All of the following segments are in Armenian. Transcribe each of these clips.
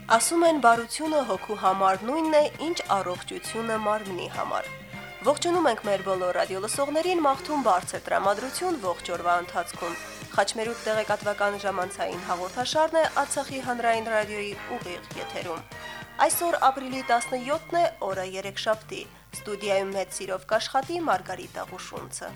Ասում են բարությունը հոգու համար նույնն է, ինչ առողջությունը մարմնի համար։ Ողջունում ենք մեր բոլոր ռադիոլսողներին, մաղթում բարձր տրամադրություն ողջ օրվա ընթացքում։ Խաչմերուկ տեղեկատվական ժամանցային հաղորդաշարն է Արցախի հանրային ռադիոյի ուղիղ եթերում։ Այսօր ապրիլի 17-ն է, օրը երեքշաբթի։ Ստուդիայում մեծ սիրով կաշխատի Մարգարիտա Ղուշունցը։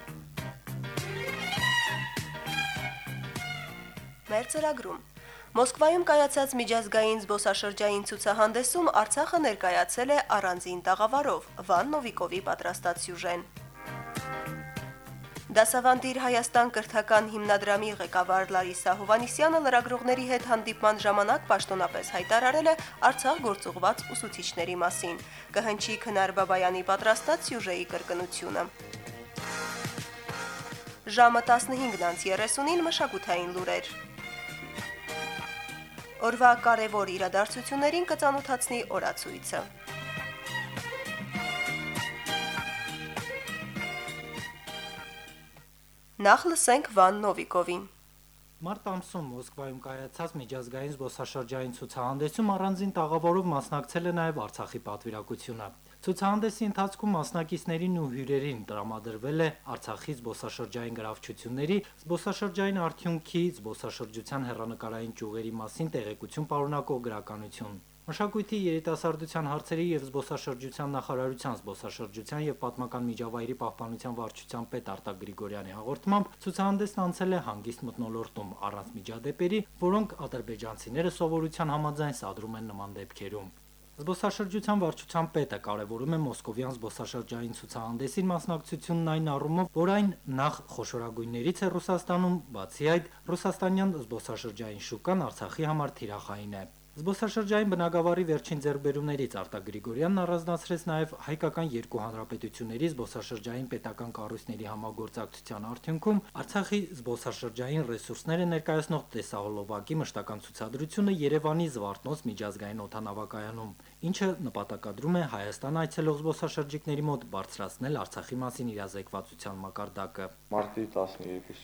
Մեր ծրագրում Մոսկվայում կայացած միջազգային զբոսաշրջային ցուցահանդեսում Արցախը ներկայացել է առանձին տաղավարով Վան Նովիկովի պատրաստած սյուժեն։ Դասավանդիր Հայաստան կրթական հիմնադրամի ղեկավար Լարիսա Հովանիսյանը լրագրողների հետ հանդիպման ժամանակ պաշտոնապես հայտարարել է Արցախ գործուղված ուսուցիչների մասին։ Կհնչի Քնար Բաբայանի պատրաստած սյուժեի կրկնությունը։ Ժամը 15:30-ին մշակութային լուրեր։ Օրվա կարևոր իրադարձություններին կծանոթացնի օրացույցը։ Նախ լսենք Վան Նովիկովին։ Մարտ ամսում Մոսկվայում կայացած միջազգային զբոսաշրջային ցուցահանդեսում առանձին տաղավարով մասնակցել է նաև Արցախի պատվիրակությունը։ Ցուցահանդեսի ընթացքում մասնակիցներին ու հյուրերին տրամադրվել է Արցախի զբոսաշրջային գրավչությունների, զբոսաշրջային արդյունքի, զբոսաշրջության հեռանկարային ճյուղերի մասին տեղեկություն պարունակող գրականություն։ Մշակույթի, երիտասարդության հարցերի եւ զբոսաշրջության նախարարության զբոսաշրջության եւ պատմական միջավայրի պահպանության վարչության պետ Արտակ Գրիգորյանի հաղորդմամբ ցուցահանդեսն անցել է հանգիստ մթնոլորտում առանց միջադեպերի, որոնք ադրբեջանցիները սովորության համաձայն սադրում են նման դեպքերում։ Զբոսաշրջության վարչության պետը կարևորում է մոսկովյան զբոսաշրջային ցուցահանդեսին մասնակցությունն այն առումով, որ այն նախ խոշորագույններից է Ռուսաստանում, բացի այդ ռուսաստանյան զբոսաշրջային շուկան Արցախի համար թիրախային է։ Զբոսաշրջային բնագավառի վերջին ձեռքբերումներից Արտակ Գրիգորյանն առանձնացրեց նաև հայկական երկու հանրապետությունների զբոսաշրջային պետական կառույցների համագործակցության արդյունքում Արցախի զբոսաշրջային ռեսուրսները ներկայացնող տեսահոլովակի մշտական ցուցադրությունը Երևանի Զվարթնոց միջազգային օդանավակայանում, ինչը նպատակադրում է Հայաստան այցելող զբոսաշրջիկների մոտ բարձրացնել Արցախի մասին իրազեկվածության մակարդակը։ Մարտի 12-ից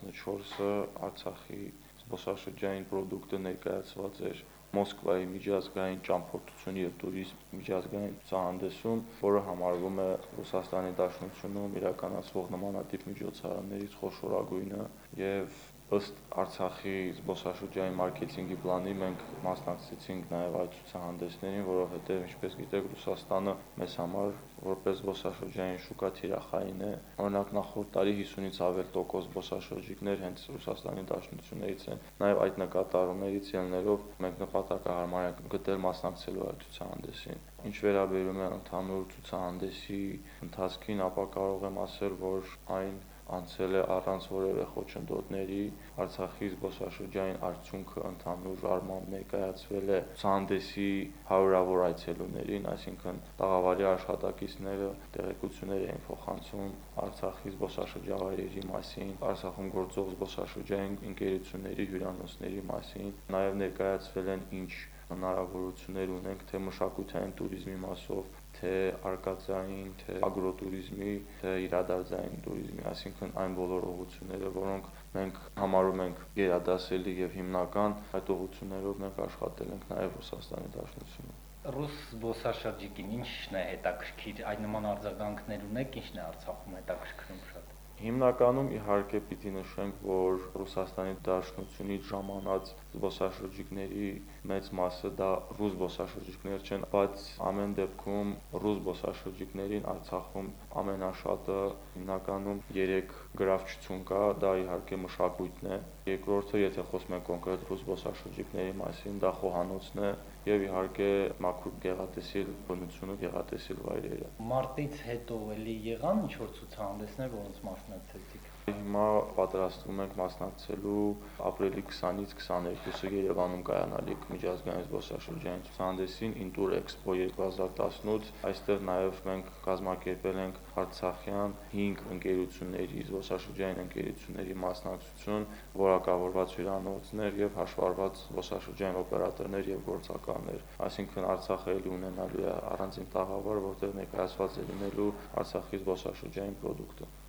14-ը Արցախի զբոսաշրջային պրոդուկտը ներկայացված էր Մոսկվայի միջազգային ճամփորդություն եւ տուրիզմ միջազգային ցուցահանդեսում, որը համարվում է Ռուսաստանի Դաշնությունում իրականացվող նմանատիպ միջոցառումներից խոշորագույնը եւ ըստ Արցախի զբոսաշրջային մարքեթինգի պլանի մենք մասնակցեցինք նաև այդ ցուցահանդեսներին, որովհետև ինչպես գիտեք Ռուսաստանը մեզ համար որպես զբոսաշրջային շուկա թիրախային է։ Օրինակ նախորդ տարի 50-ից ավել տոկոս զբոսաշրջիկներ հենց Ռուսաստանի Դաշնություններից են։ Նաև այդ նկատառումներից ելնելով մենք նպատակահարմար ենք գտել մասնակցելու այդ ցուցահանդեսին։ Ինչ վերաբերում է ընդհանուր ցուցահանդեսի ընթացքին, ապա կարող եմ ասել, որ այն անցել է առանց որևէ խոչընդոտների, Արցախի զբոսաշրջային արդյունքը ընդհանուր առմամբ ներկայացվել է ցուցահանդեսի հարյուրավոր այցելուներին, այսինքն տաղավարի աշխատակիցները տեղեկություններ էին փոխանցում Արցախի զբոսաշրջավայրերի մասին, Արցախում գործող զբոսաշրջային ընկերությունների հյուրանոցների մասին, նաև ներկայացվել են ինչ հնարավորություններ ունենք թե մշակութային туриզմի մասով, թե արկածային, թե ագրոտուրիզմի, թե իրադարձային туриզմի, այսինքն այն բոլոր ուղղությունները, որոնք մենք համարում ենք գերադասելի եւ հիմնական, այդ ուղղություններով մենք աշխատել ենք նաեւ Ռուսաստանի Դաշնությունում։ Ռուս զբոսաշրջիկին ինչն է հետաքրքիր, այդ նման արձագանքներ ունեք, ինչն է Արցախում հետաքրքրում շատ։ Հիմնականում իհարկե պիտի նշենք, որ Ռուսաստանի Դաշնությունից ժամանած զբոսաշրջիկների մեծ մասը դա ռուս զբոսաշրջիկներ չեն, բայց ամեն դեպքում ռուս զբոսաշրջիկներին Արցախում ամենաշատը հիմնականում 3 գրավչություն կա, դա իհարկե մշակույթն է, երկրորդը, եթե խոսում ենք կոնկրետ ռուս զբոսաշրջիկների մասին, դա խոհանոցն է եւ իհարկե մաքուր գեղատեսիլ բնությունը, գեղատեսիլ վայրերը։ Մարտից հետո էլի եղան ինչ-որ ցուցահանդեսներ, որոնց մասնակցեցիք։ Հիմա պատրաստվում ենք մասնակցելու ապրիլի 20-ից 22-ը Երևանում կայանալիք միջազգային զբոսաշրջային ցուցահանդեսին Intour Expo 2018, այստեղ նաև մենք կազմակերպել ենք արցախյան 5 ընկերությունների, զբոսաշրջային ընկերությունների մասնակցություն, որակավորված հյուրանոցներ եւ հաշվառված զբոսաշրջային օպերատորներ եւ գործակալներ, այսինքն Արցախը էլի ունենալու է առանձին տաղավար, որտեղ ներկայացված է լինելու Արցախի զբոսաշրջային պրոդուկտը։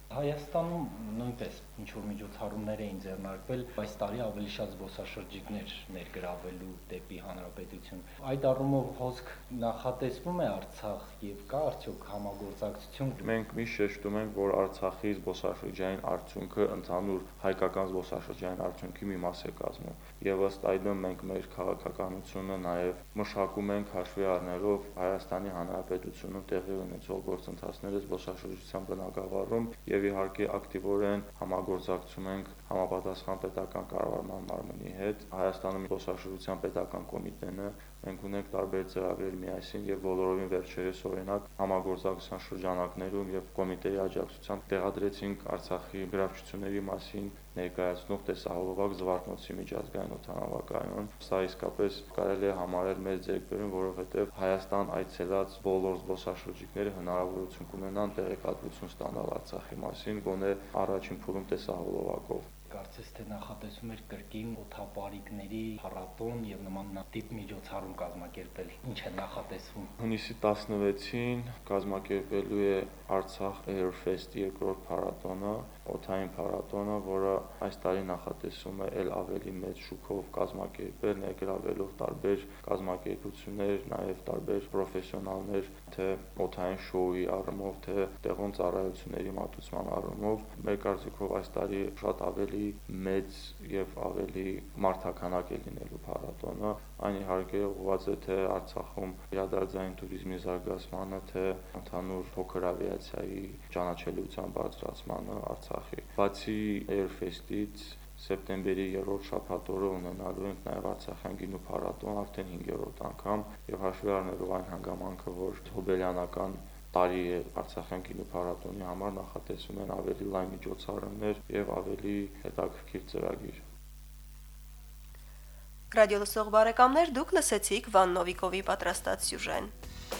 Հայաստանում նույնպես ինչ-որ միջոցառումներ էին ձեռնարկվել այս տարի ավելի շատ զբոսաշրջիկներ ներգրավելու դեպի հանրապետություն։ Այդ առումով հոսք նախատեսվում է Արցախ եւ կա արդյոք համագործակցություն։ Մենք միշտ շեշտում ենք, որ Արցախի զբոսաշրջային արդյունքը ընդհանուր հայկական զբոսաշրջային արդյունքի մի մաս է կազմում։ Եվ ըստ այդմ մենք մեր քաղաքականությունը նաև մշակում ենք հաշվի առնելով Հայաստանի Հանրապետությունում տեղի ունեցող գործընթացները զբոսաշրջության բնագավառում եւ իհարկե ակտիվորեն համագործակցում ենք համապատասխան պետական կառավարման մարմնի հետ։ Հայաստանում զբոսաշրջության պետական կոմիտեն է, մենք ունենք տարբեր ծրագրեր միասին եւ բոլորովին վերջերս օրինակ համագործակցության շրջանակներում եւ կոմիտեի աջակցությամբ տեղադրեցինք Արցախի գրավչությունների մասին ներկայացնող տեսահոլովակ Զվարթնոցի միջազգային օդանավակայան։ Սա իսկապես կարելի է համարել մեծ ձեռքբերում, որովհետև Հայաստան այցելած բոլոր զբոսաշրջիկները հնարավորություն կունենան տեղեկատվություն ստանալ Արցախի մասին, գոնե առաջին փուլում տեսահոլովակով։ Կարծես թե նախատեսում էր կրկին օդապարիկների փառատոն եւ նման տիպ միջոցառում կազմակերպել։ Ինչ է նախատեսվում։ Հունիսի 16-ին կազմակերպելու է Արցախ Airfest երկրորդ փառատոնը, օդային փառատոնը, որը այս տարի նախատեսում է ել ավելի մեծ շուկով կազմակերպել, ներգրավելով տարբեր կազմակերպություններ, նաև տարբեր պրոֆեսիոնալներ, թե օդային շոուի առումով, թե տեղում ծառայությունների մատուցման առումով։ Մեր կարծիքով այս տարի շատ ավելի մեծ եւ ավելի մարդաքանակ է լինելու փառատոնը։ Այն իհարկե ուղղված է թե Արցախում իրադարձային туриզմի զարգացմանը, թե ընդհանուր փոքր ավիացիայի ճանաչելիության բարձրացմանը Արցախի։ Բացի Airfest-ից սեպտեմբերի 3-րդ շաբաթօրը ունենալու ենք նաև Արցախյան գինու փառատոն, արդեն 5-րդ անգամ, եւ հաշվի առնելով այն հանգամանքը, որ հոբելյանական տարի է Արցախյան գինու փառատոնի համար, նախատեսում են ավելի լայն միջոցառումներ եւ ավելի հետաքրքիր ծրագիր։ Ռադիոլսող բարեկամներ, դուք լսեցիք Վան Նովիկովի պատրաստած սյուժեն։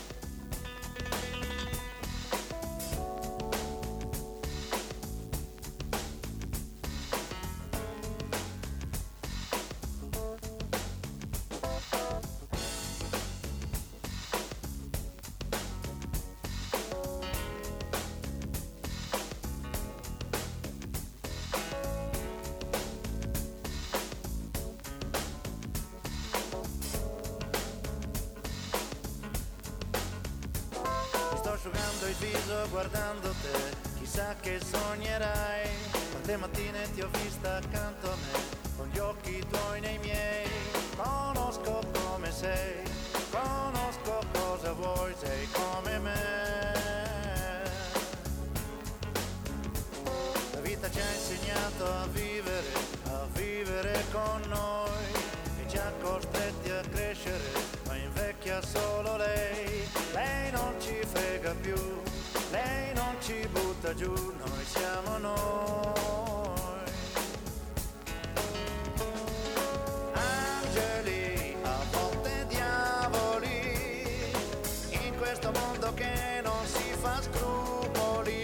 Asciugando il viso guardando te, chissà che sognerai, quante mattine ti ho vista accanto a me, con gli occhi tuoi nei miei, conosco come sei, conosco cosa vuoi, sei come me. La vita ci ha insegnato a vivere con noi, e ci ha costretti a crescere, ma invecchia solo lei. Lei non ci frega più, lei non ci butta giù, noi siamo noi. Angeli, a volte diavoli, in questo mondo che non si fa scrupoli,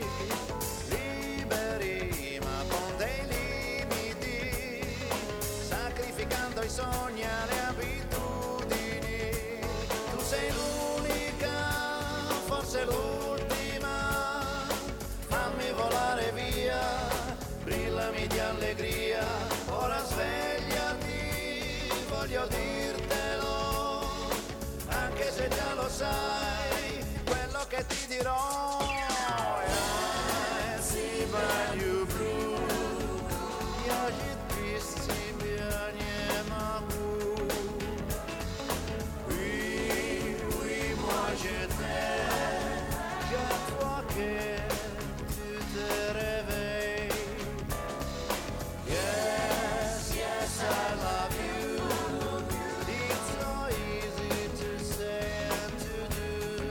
liberi ma con dei limiti, sacrificando i sogni alle abitudini. Tu sei l'unica, forse l'ultima, fammi volare via, brillami di allegria, ora svegliati, voglio dirtelo, anche se già lo sai, quello che ti dirò. I see by you blue, я жить без тебя не могу. Oui, moi je t'aime, chaque fois que tu te réveilles. Yes, I love you. It's so easy to say and to do.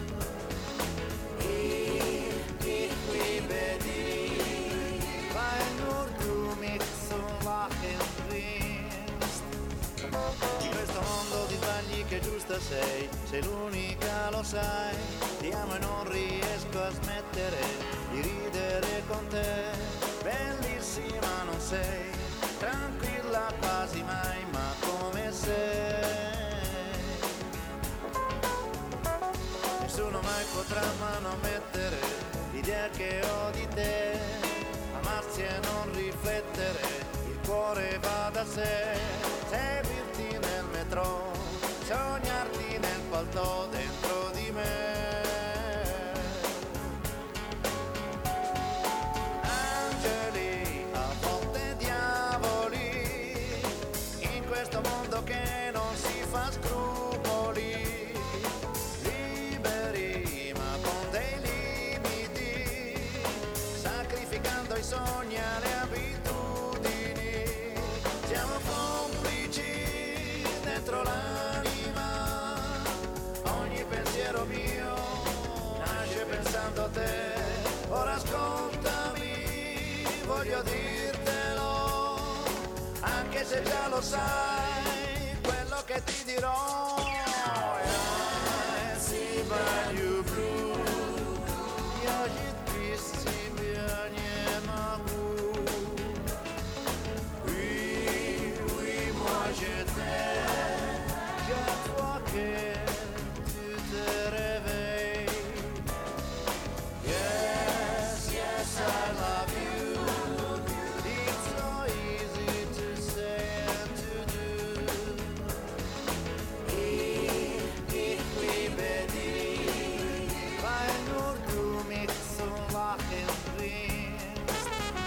Ich liebe dich, weil nur du mich zum Lachen bringst. In questo mondo di sbagli che giusta sei l'unica, lo sai. Ti amo e non riesco a smettere di ridere con te. Bellissima non sei, tranquilla quasi mai, ma come sei. Nessuno mai potrà manomettere i l'idea che ho di te, amarsi e non riflettere, il cuore va da sé, seguirti nel metro, sognarti nel palto dentro di me. Angeli, a volte diavoli, in questo mondo che non si fa scrupoli, liberi ma con dei limiti, sacrificando i sogni alle abitudini, siamo complici dentro l'anima, ogni pensiero mio nasce pensando a te, ora ascoltami, voglio dirtelo, anche se già lo sai, quello che ti dirò. I see by you blue, ja без тебя не могу. Oui, moi je t'aime, chaque fois que tu te réveilles. Yes, I love you. It's so easy to say and to do. Ich liebe dich, weil nur du mich zum Lachen bringst.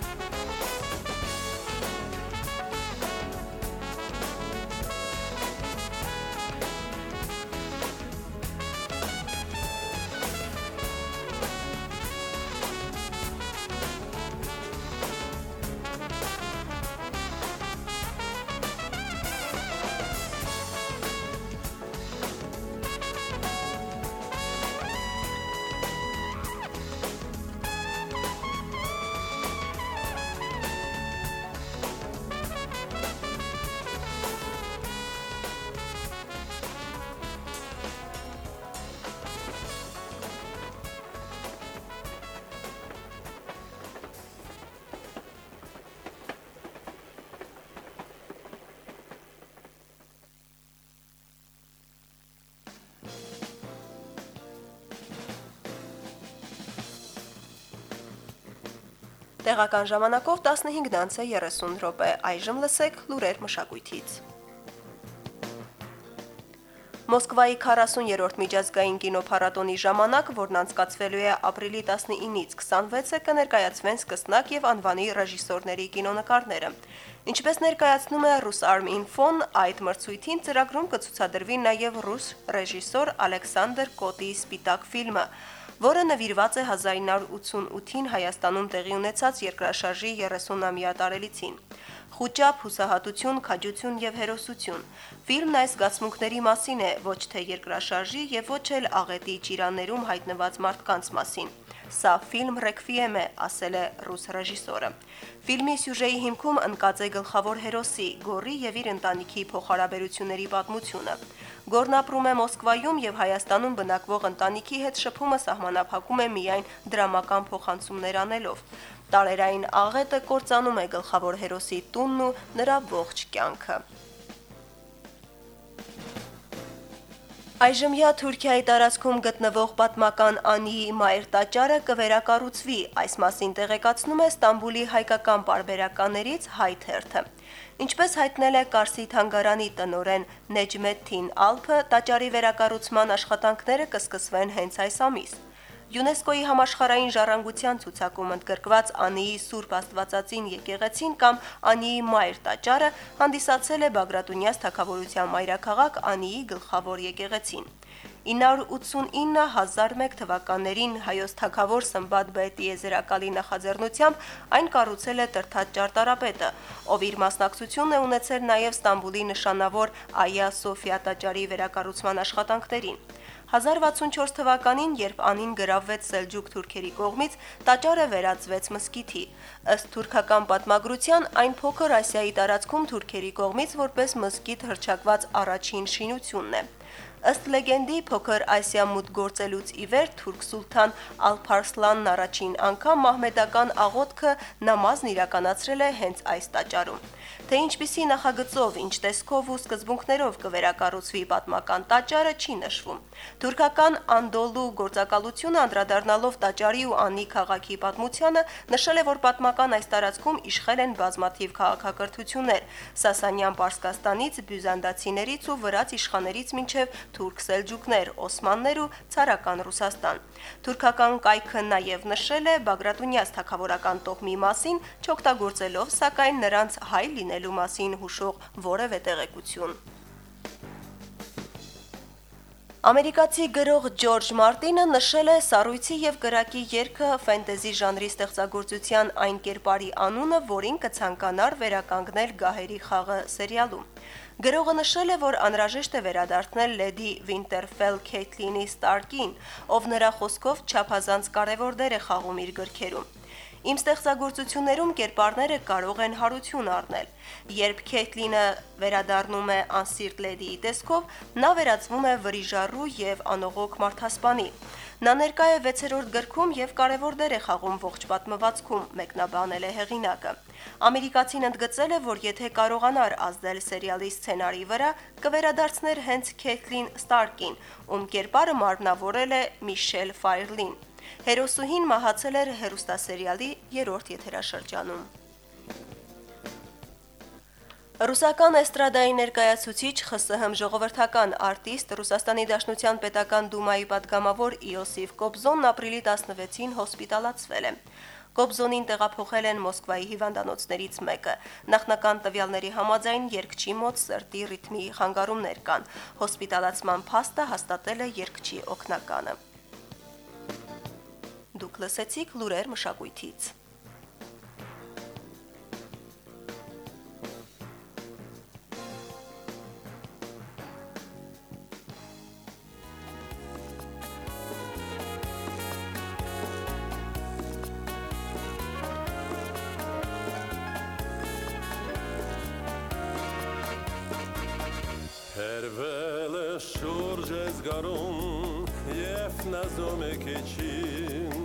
Տեղական ժամանակով 15:30 րոպե, այժմ լսեք լուրեր մշակույթից։ Մոսկվայի 40-րդ միջազգային կինոփառատոնի ժամանակ, որն անցկացվելու է ապրիլի 19-ից 26-ը, կներկայացվեն սկսնակ եւ անվանի ռեժիսորների կինոնկարները։ Ինչպես ներկայացնում է Rusarm.info-ն, այդ մրցույթին ծրագրում կցուցադրվի նաեւ ռուս ռեժիսոր Ալեքսանդր Կոտիի «Սպիտակ» ֆիլմը, որը նվիրված է 1988-ին Հայաստանում տեղի ունեցած երկրաշարժի 30-ամյա տարելիցին։ Խուճապ, հուսահատություն, քաջություն եւ հերոսություն։ Ֆիլմն այս զգացմունքների մասին է, ոչ թե երկրաշարժի եւ ոչ էլ աղետի ճիրաններում հայտնված մարդկանց մասին։ Սա ֆիլմ ռեկվիեմ է, ասել է ռուս ռեժիսորը։ Ֆիլմի սյուժեի հիմքում ընկած է գլխավոր հերոսի Գորի եւ իր ընտանիքի փոխհարաբերությունների պատմությունը։ Գորն ապրում է Մոսկվայում եւ Հայաստանում բնակվող ընտանիքի հետ շփումը սահմանափակում է միայն դրամական փոխանցումներ անելով։ Տարերային աղետը կործանում է գլխավոր հերոսի տունն ու նրա ողջ կյանքը։ Այժմյա Թուրքիայի տարածքում գտնվող պատմական Անիի մայր տաճարը կվերակառուցվի, այս մասին տեղեկացնում է Ստամբուլի հայկական պարբերականներից Հայ թերթը։ Ինչպես հայտնել է Կարսի թանգարանի տնօրեն Նեջմեթին Ալփը, տաճարի վերակառուցման աշխատանքները կսկսվեն հենց այս ամիս։ ՅՈՒՆԵՍԿՕ-ի համաշխարհային ժառանգության ցուցակում ընդգրկված Անիի Սուրբ Աստվածածին եկեղեցին կամ Անիի մայր տաճարը հանդիսացել է Բագրատունյաց թագավորության մայրաքաղաք Անիի գլխավոր եկեղեցին։ 989-1001 թվականներին հայոց թագավոր Սմբատ Բեհ տիեզերակալի նախաձեռնությամբ այն կառուցել է Տրթած ճարտարապետը, ով իր մասնակցությունն է ունեցել նաև Ստամբուլի նշանավոր Այա Սոֆիա տաճարի վերակառուցման աշխատանքներին։ 1064 թվականին, երբ Անին գրավվեց Սելջուկ թուրքերի կողմից, տաճարը վերածվեց մզկիթի։ Ըստ թուրքական պատմագրության, այն Փոքր Ասիայի տարածքում թուրքերի կողմից որպես մզկիթ հռչակված առաջին շինությունն է։ Ըստ լեգենդի, Փոքր Ասիա մուտք գործելուց ի վեր թուրք սուլթան Ալփարսլանն առաջին անգամ մահմեդական աղոթքը նամազն իրականացրել է հենց այս տաճարում։ Թե ինչպիսի նախագծով, ինչ տեսքով ու սկզբունքներով կվերակառուցվի պատմական տաճարը չի նշվում։ Թուրքական Անդոլու գործակալությունը անդրադառնալով տաճարի ու Անի քաղաքի պատմությանը նշել է, որ պատմական այս տարածքում իշխել են բազմաթիվ քաղաքակրթություններ՝ Սասանյան Պարսկաստանից, բյուզանդացիներից ու վրաց իշխաններից մինչև թուրք սելջուկներ, օսմաններ ու ցարական Ռուսաստան։ Թուրքական կայքը նաև նշել է Բագրատունյաց թագավորական տոհմի մասին, չօգտագործելով սակայն նրանց հայ լինելու մասին հուշող որևէ տեղեկություն։ Ամերիկացի գրող Ջորջ Մարտինը նշել է սառույցի եւ կրակի երգը ֆենտեզի ժանրի ստեղծագործության այն կերպարի անունը, որին կցանկանար վերականգնել Գահերի խաղը սերիալում։ Գրողը նշել է, որ անհրաժեշտ է վերադարձնել Լեդի Վինտերֆել Քեյթլինի Ստարկին, ով նրա խոսքով չափազանց կարևոր դեր է խաղում իր գրքերում։ Իմ ստեղծագործություններում կերպարները կարող են հարություն առնել։ Երբ Քեյթլինը վերադառնում է անսիրտ Լեդիի տեսքով, նա վերածվում է վրիժառու եւ անողոք մարդասպանի։ Նա ներկա է 6-րդ գրքում եւ կարևոր դեր է խաղում ողջ պատմվածքում, մեկնաբանել է հեղինակը։ Ամերիկացին ընդգծել է, որ եթե կարողանար ազդել սերիալի սցենարի վրա, կվերադարձներ հենց Քեյթլին Ստարկին, ում կերպարը մարմնավորել է Միշել Ֆայրլին։ Հերոսուհին մահացել էր հեռուստասերիալի 3-րդ եթերաշրջանում։ Ռուսական էստրադայի ներկայացուցիչ ԽՍՀՄ ժողովրդական արտիստ Ռուսաստանի Դաշնության Պետական Դումայի պատգամավոր Իոսիֆ Կոբզոնն ապրիլի 16-ին հոսպիտալացվել է։ Կոբզոնին տեղափոխել են Մոսկվայի հիվանդանոցներից մեկը։ Նախնական տվյալների համաձայն երգչի մոտ սրտի ռիթմի խանգարումներ կան։ Հոսպիտալացման փաստը հաստատել է երգչի օգնականը։ Դուք լսեցիք լուրեր մշակույթից։ Հերվել է շուրջ ես գարում և նազում է քեչին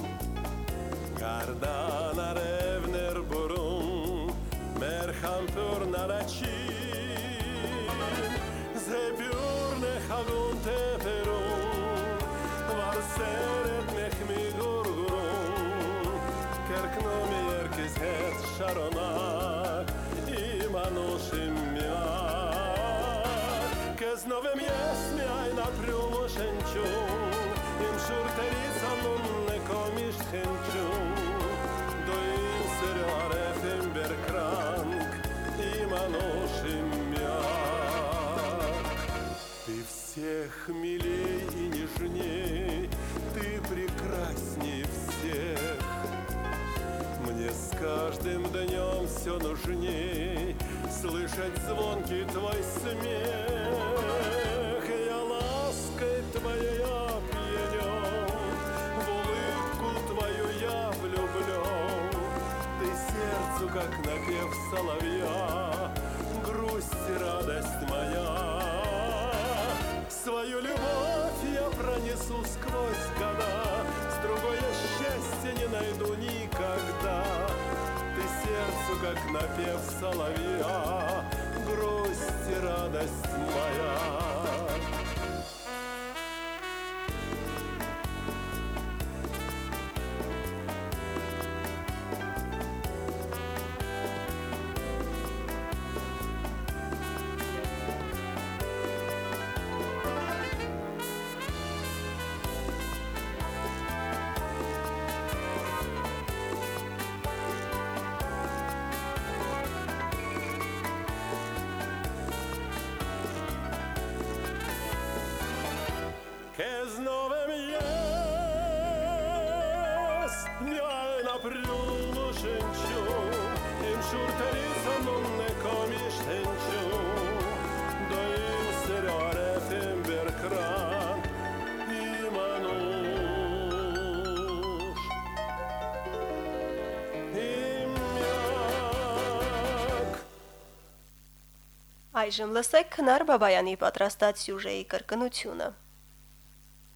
Գարդան արևներ բուրում մեր խամպուրն առաջին Զեպյուրն է խաղում թեփերում վարսերդ մեխմի գուրգուրում Կերկնում է երկիս հետ շարոնակ իմ անուշիմ Քեզնով եմ ես միայն ապրում ու շնչում Իմ շուրթերից անունն է քո միշտ խենչում Դու իմ սերը արև եմ բերկրանք Իմ անուշ իմ միակ Ты всех милей и нежней Ты прекрасней всех Мне с каждым днем все нужней Слышать звонкий твой смех Я лаской твоей опьянен В улыбку твою я влюблен Ты сердцу, как напев соловья Грусть и радость моя Свою любовь я пронесу сквозь года С другой я счастья не найду никогда Ты сердцу, как напев соловья, грусть и радость моя. Քեզ նովեմ ես միայն ապրում ու շնչում Իմ շուրթերից անունն է քո միշտ հնչում Դու իմ սերը արև եմ բերկրան իմ անուշ Իմ միակ Այժմ լսեք Քնար Բաբայանի պատրաստած սյուժեի կրկնությունը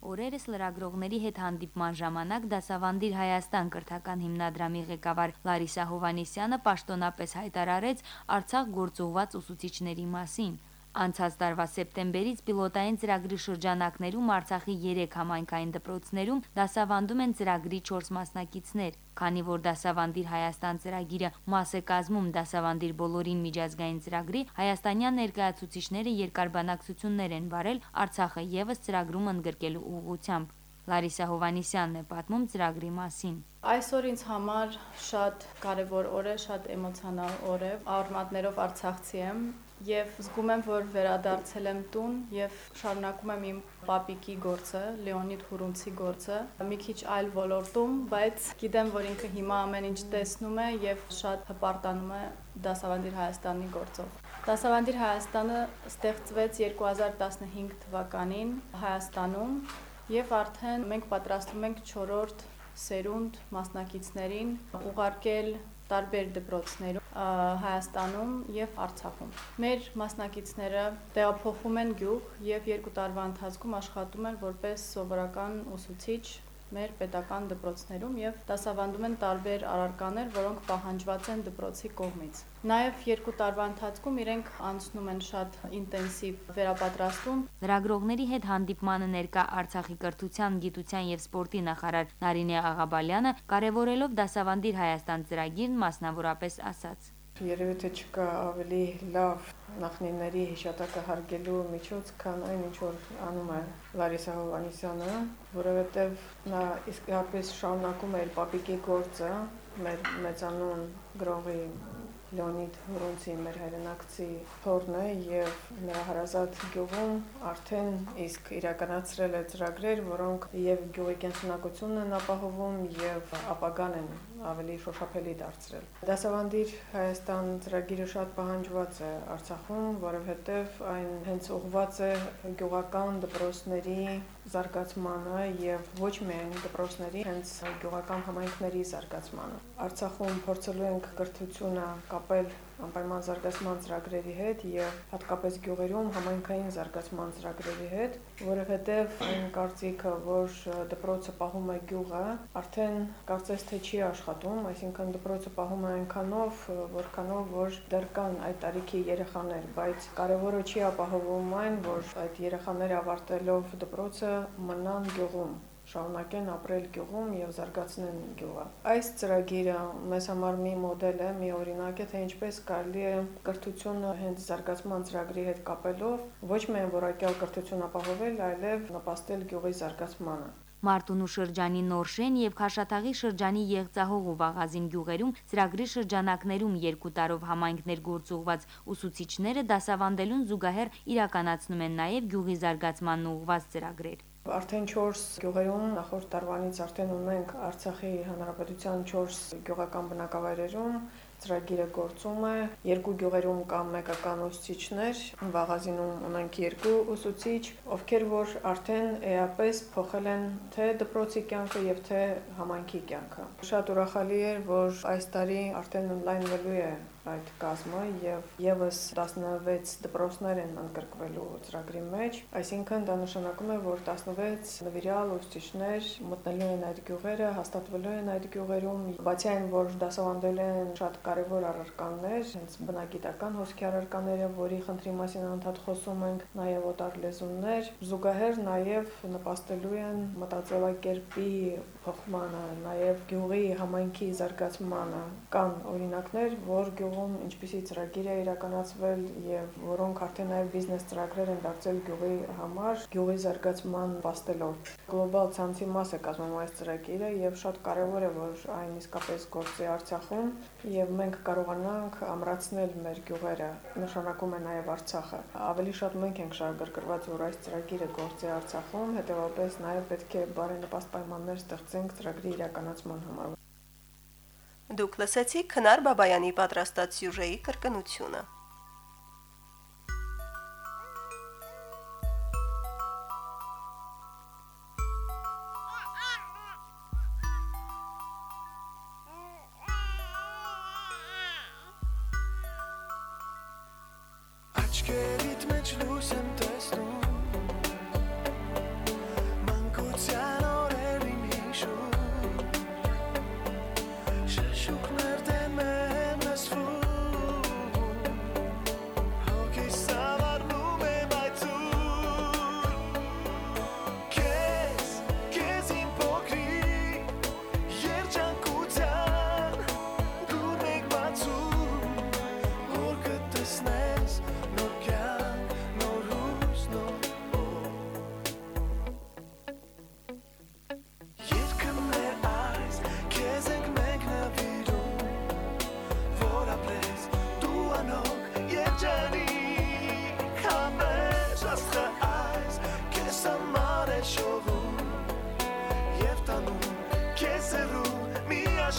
Օրերս լրագրողների հետ հանդիպման ժամանակ Դասավանդիր Հայաստան կրթական հիմնադրամի ղեկավար Լարիսա Հովհաննիսյանը պաշտոնապես հայտարարեց Արցախ գործուղված ուսուցիչների մասին։ Անցած տարվա սեպտեմբերից պիլոտային ծրագրի շրջանակներում Արցախի 3 համայնքային դպրոցներում դասավանդում են ծրագրի 4 մասնակիցներ։ Քանի որ Դասավանդիր Հայաստան ծրագիրը մաս է կազմում Դասավանդիր բոլորին միջազգային ծրագրի, հայաստանյան ներկայացուցիչները երկար բանակցություններ են վարել Արցախը ևս ծրագրում ընդգրկելու ուղղությամբ։ Լարիսա Հովհաննիսյանն է պատմում ծրագրի մասին։ Այսօր ինձ համար շատ կարևոր օր է, շատ էմոցիոնալ օր է։ Արմատներով արցախցի եմ եւ զգում եմ, որ վերադարձել եմ տուն եւ շարունակում եմ իմ պապիկի գործը, Լեոնիդ Հուրունցի գործը, մի քիչ այլ ոլորտում, բայց գիտեմ, որ ինքը հիմա ամեն ինչ տեսնում է եւ շատ հպարտանում է Դասավանդիր Հայաստանի գործով։ Դասավանդիր Հայաստանը ստեղծվեց 2015 թվականին Հայաստանում եւ արդեն մենք պատրաստվում ենք 4-րդ սերունդ մասնակիցներին ուղարկել տարբեր դպրոցներում Հայաստանում եւ Արցախում։ Մեր մասնակիցները տեղափոխվում են գյուղ եւ 2 տարվա ընթացքում աշխատում են որպես սովորական ուսուցիչ մեր պետական դպրոցներում եւ դասավանդում են տարբեր առարկաներ, որոնք պահանջված են դպրոցի կողմից։ Նաեւ 2 տարվա ընթացքում իրենք անցնում են շատ ինտենսիվ վերապատրաստում։ Լրագրողների հետ հանդիպմանը ներկա Արցախի կրթության, գիտության եւ սպորտի նախարար Նարինե Աղաբալյանը կարևորելով Դասավանդիր Հայաստան ծրագիրն մասնավորապես ասաց. Երևի թե չկա ավելի լավ նախնիների հիշատակը հարգելու միջոց, քան այն ինչ որ անում է Լարիսա Հովհաննիսյանը, որովհետև նա իսկապես շարունակում է իր պապիկի գործը, մեր մեծանուն գրողի Լեոնիդ Հուրունցի մեր հայրենակցի թորն է եւ նրա հարազատ գյուղում արդեն իսկ իրականացրել է ծրագրեր, որոնք եւ գյուղի կենսունակությունն են ապահովում եւ ապագան են ավելի շոշափելի դարձրել։ Դասավանդիր Հայաստան ծրագիրը շատ պահանջված է Արցախում, որովհետեւ այն հենց ուղղված է գյուղական դպրոցների զարգացմանը եւ ոչ միայն դպրոցների, հենց գյուղական համայնքների զարգացմանը։ Արցախում փորձելու ենք կրթությունը կապել անպայման զարգացման ծրագրերի հետ եւ հատկապես գյուղերում համայնքային զարգացման ծրագրերի հետ, որովհետեւ այն կարծիքը, որ դպրոցը պահում է գյուղը, արդեն կարծես թե չի աշխատում, այսինքն դպրոցը պահում է այնքանով, որքանով որ դեռ կան այդ տարիքի երեխաներ, բայց կարևորը չի ապահովում այն, որ այդ երեխաները ավարտելով դպրոցը մնան գյուղում, շարունակեն ապրել գյուղում եւ զարգացնեն գյուղը։ Այս ծրագիրը մեզ համար մի մոդել է, մի օրինակ է, թե ինչպես կարելի է կրթությունը հենց զարգացման ծրագրի հետ կապելով ոչ միայն որակյալ կրթություն ապահովել, այլև նպաստել գյուղի զարգացմանը։ Մարտունու շրջանի Նորշեն եւ Քաշաթաղի շրջանի Եղծահող ու Վաղազին գյուղերում ծրագրի շրջանակներում 2 տարով համայնքներ գործուղված ուսուցիչները դասավանդելուն զուգահեռ իրականացնում են նաեւ գյուղի զարգացմանն ուղղված ծրագրեր։ Արդեն 4 գյուղերում նախորդ տարվանից արդեն ունենք Արցախի Հանրապետության 4 գյուղական բնակավայրերում ծրագիրը գործում է, 2 գյուղերում կան մեկական ուսուցիչներ, Վաղազինում ունենք 2 ուսուցիչ, ովքեր որ արդեն էապես փոխել են թե դպրոցի կյանքը եւ թե համայնքի կյանքը։ Շատ ուրախալի է, որ այս տարի արդեն ընդլայնվելու է այդ կազմը եւ եւս 16 դպրոցներ են ընդգրկվելու ծրագրի մեջ, այսինքն դա նշանակում է, որ 16 նվիրյալ ուսուցիչներ մտնելու են այդ գյուղերը, հաստատվելու են այդ գյուղերում, բացի այն, որ դասավանդելու են շատ կարևոր առարկաներ, հենց բնագիտական հոսքի առարկաները, որի խնդրի մասին անդադ խոսում ենք, նաեւ օտար լեզուներ, զուգահեռ նաեւ նպաստելու են մտածելակերպի փոխմանը, նաեւ գյուղի համայնքի զարգացմանը։ Կան օրինակներ, որ գյուղում ինչպիսի ծրագիր է իրականացվել եւ որոնք արդեն նաեւ բիզնես ծրագրեր են դարձել գյուղի համար, գյուղի զարգացման նպաստելով։ Գլոբալ ցանցի մաս է կազմում այս ծրագիրը եւ շատ կարեւոր է, որ այն իսկապես գործի Արցախում եւ մենք կարողանանք ամրացնել մեր գյուղերը, նշանակում է նաեւ Արցախը։ Ավելի շատ մենք ենք շահագրգռված, որ այս ծրագիրը գործի Արցախում, հետեւաբար նաեւ պետք է բարենպաստ պայմաններ ստեղծենք ծրագրի իրականացման համար։ Դուք լսեցիք Քնար Բաբայանի պատրաստած սյուժեի կրկնությունը։ Աչքերիդ մեջ լույս եմ տեսնում, մանկ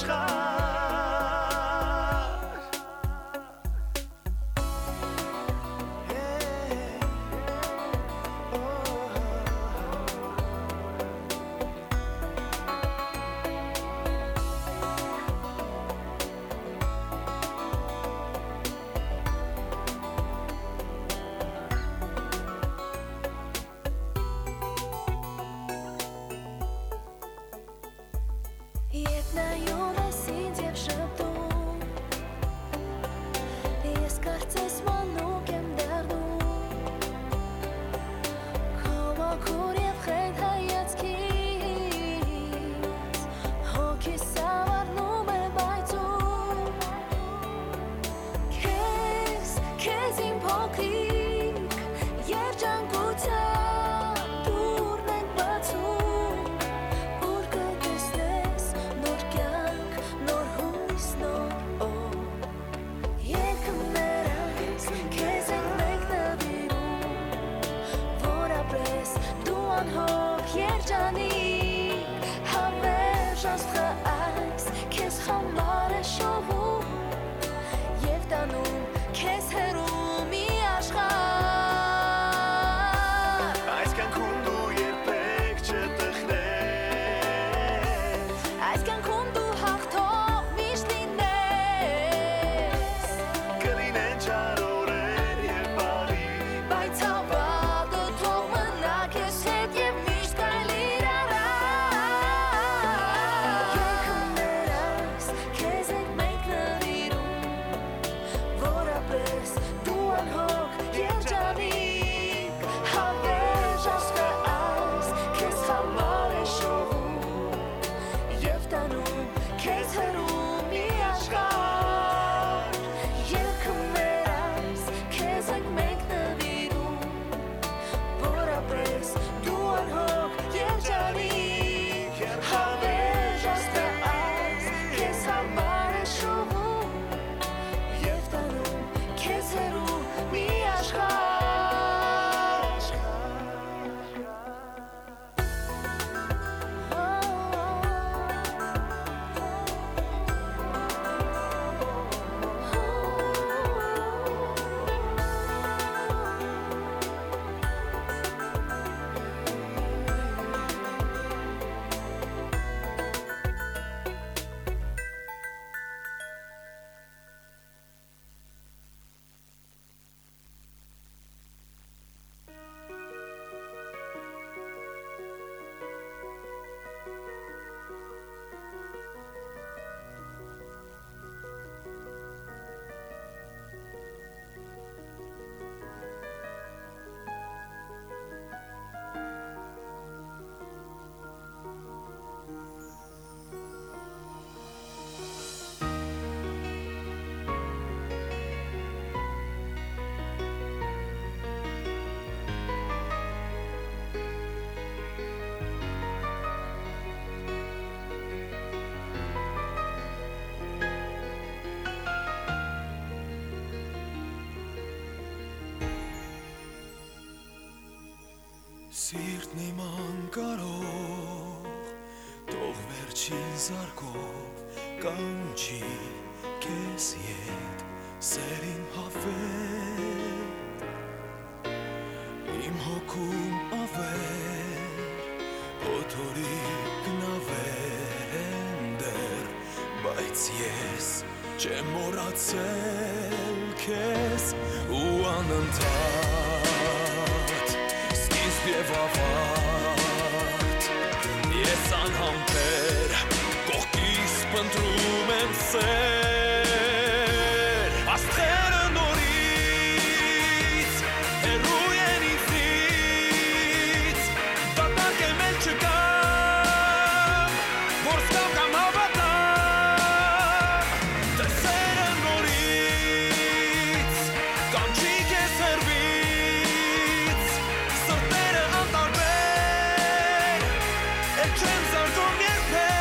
Սիրտն իմ անկարող Թող վերջին զարկով կանչի Քեզ ետ սերին հավեր Իմ հոգում ավեր Օթորի գնավեր են դեր Բայց ես չեմ մոռացել քեզ ու անընդհատ Եվ ավարդ Ես անհամբեր Կողքիս պնդրում եմ սեր Աստղերը նորից Հեռու են ինձնից Դատարկ եմ էլ չկամ Որ զգամ կամ հավատամ Տեսերը նորից Կանչի քեզ հեռվից Սրտերը անտարբեր Էլ չեմ զարդում երբեք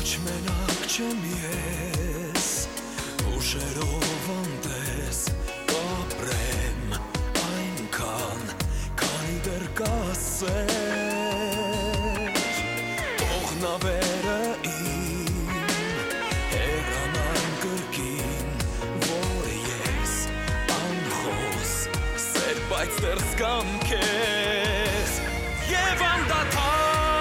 Ոչ մենակ չեմ ես, ուշերով անտես կապրեմ այնքան, քանի դեռ կասեր Թող նավերը իմ հեռանան կրկին, որ ես անխոս սեր բայց դեռ զգամ քեզ Եվ անդադար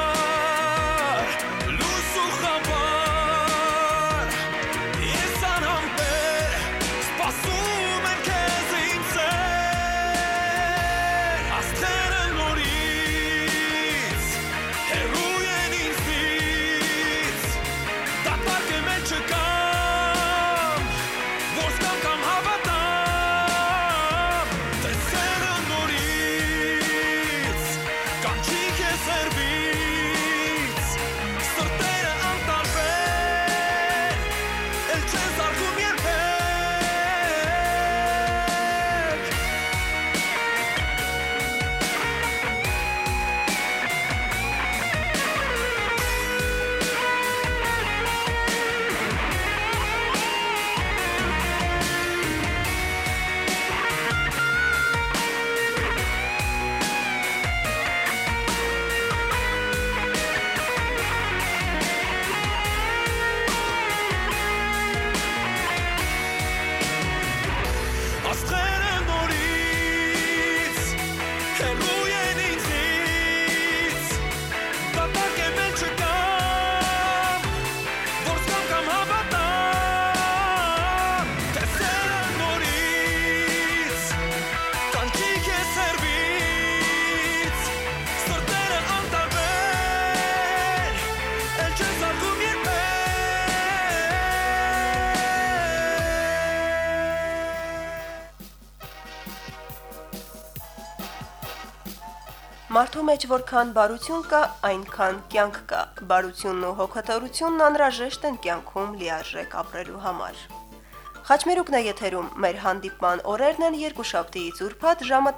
Մարդու մեջ որքան բարություն կա, այնքան կյանք կա։ Բարությունն ու հոգատարությունն անհրաժեշտ են կյանքում լիարժեք ապրելու համար։ Խաչմերուկն է եթերում, մեր հանդիպման օրերն են երկուշաբթիից ուրբաթ ժամը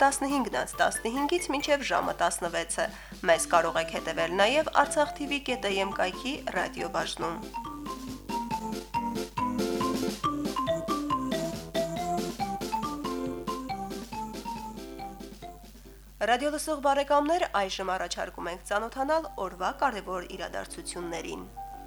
15:15-ից մինչև ժամը 16-ը։ Մեզ կարող եք հետևել նաև artsakhtv.am կայքի ռադիոբաժնում։ Ռադիոլսող բարեկամներ, այժմ առաջարկում ենք ծանոթանալ օրվա կարևոր իրադարձություններին։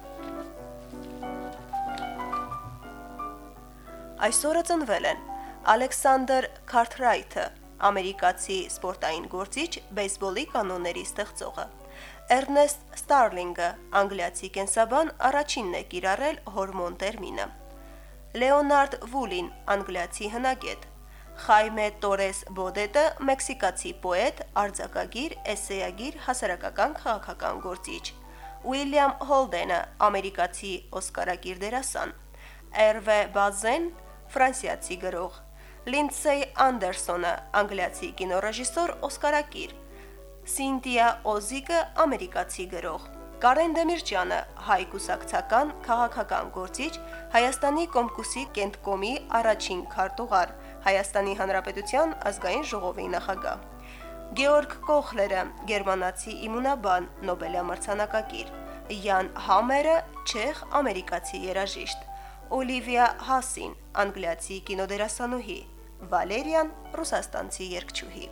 Այսօրը ծնվել են Ալեքսանդր Քարթրայթը, ամերիկացի սպորտային գործիչ, բեյսբոլի կանոնների ստեղծողը, Էրնեստ Ստարլինգը, անգլիացի կենսաբան, առաջինն է կիրառել հորմոն տերմինը, Լեոնարդ Վուլին, անգլիացի հնագետ, Խայմե Տորես Բոդետը, մեքսիկացի պոետ, արձակագիր, էսեյագիր, հասարակական քաղաքական գործիչ, Ուիլյամ Հոլդենը, ամերիկացի օսկարակիր դերասան, Էրվե Բազեն, ֆրանսիացի գրող, Լինդսեյ Անդերսոնը, անգլիացի կինոռեժիսոր, օսկարակիր, Սինտիա Օզիկը, ամերիկացի գրող, Կարեն Դեմիրճյանը, հայ կուսակցական, քաղաքական գործիչ, Հայաստանի Կոմկուսի կենտկոմի առաջին քարտուղար, Հայաստանի Հանրապետության ազգային ժողովի նախագահ, Գեորգ Կոխլերը, գերմանացի իմունաբան, Նոբելյա մրցանակակիր, Յան Համերը, չեխ-ամերիկացի երաժիշտ, Օլիվիա Հասին, անգլիացի կինոդերասանուհի, Վալերիան, ռուսաստանցի երգչուհի։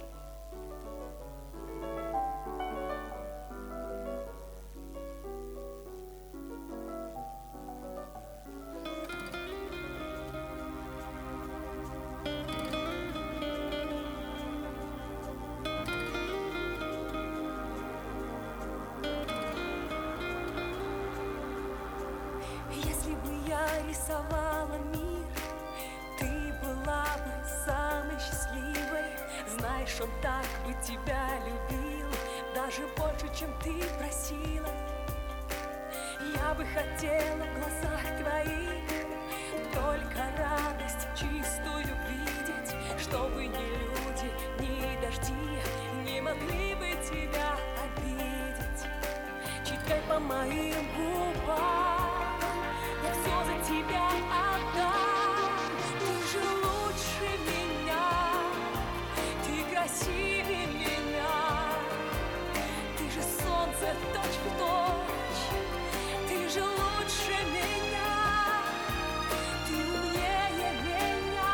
Рисовала мир, ты была бы самой счастливой. Знаешь, он так бы тебя любил, даже больше, чем ты просила. Я бы хотела в глазах твоих только радость чистую видеть, чтобы ни люди, ни дожди не могли бы тебя обидеть. Читай по моим губам, я все за тебя отдам. Ты же лучше меня, ты красивее меня, ты же солнце точь в точь, ты Ты же лучше меня, ты умнее меня,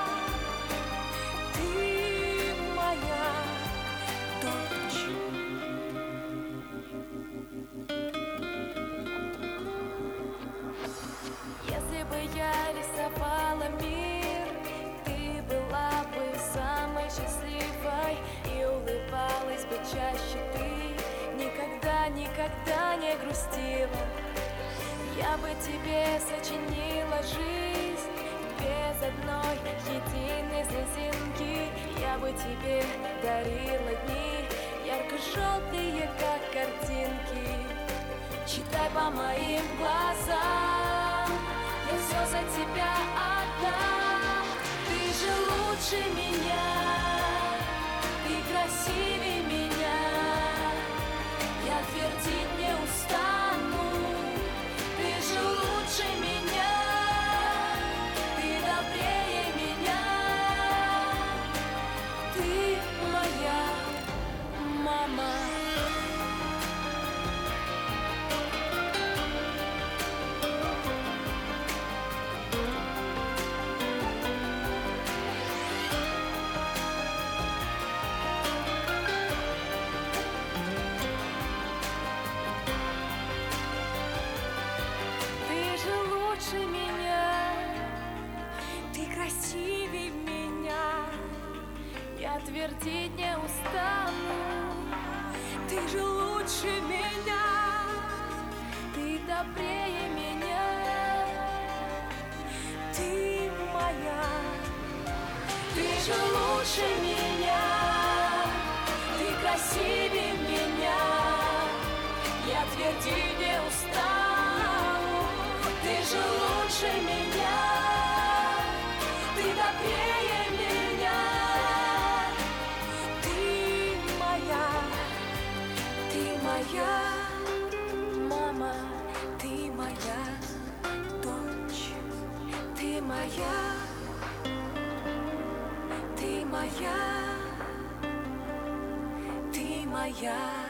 ты моя дочь. Если бы я рисовала мир, ты была бы самой счастливой и улыбалась бы чаще ты. Никогда, никогда не грустила. Я бы тебе сочинила жизнь без одной единой слезинки. Я бы тебе дарила дни ярко-желтые, как картинки. Читай по моим глазам, я все за тебя отдам. Ты же лучше меня, ты красивее меня. Я твердить не устану, ты же лучше меня, ты добрее меня, ты моя мама. Лучше меня, ты красивее меня, я твердить не устану. Ты же лучше меня, ты добрее меня, ты моя. Ты же лучше меня, ты красивее меня, я твердить не устану. Ты же лучше меня, ты добрее меня, ты моя мама, ты моя дочь, ты моя, ты моя, ты моя.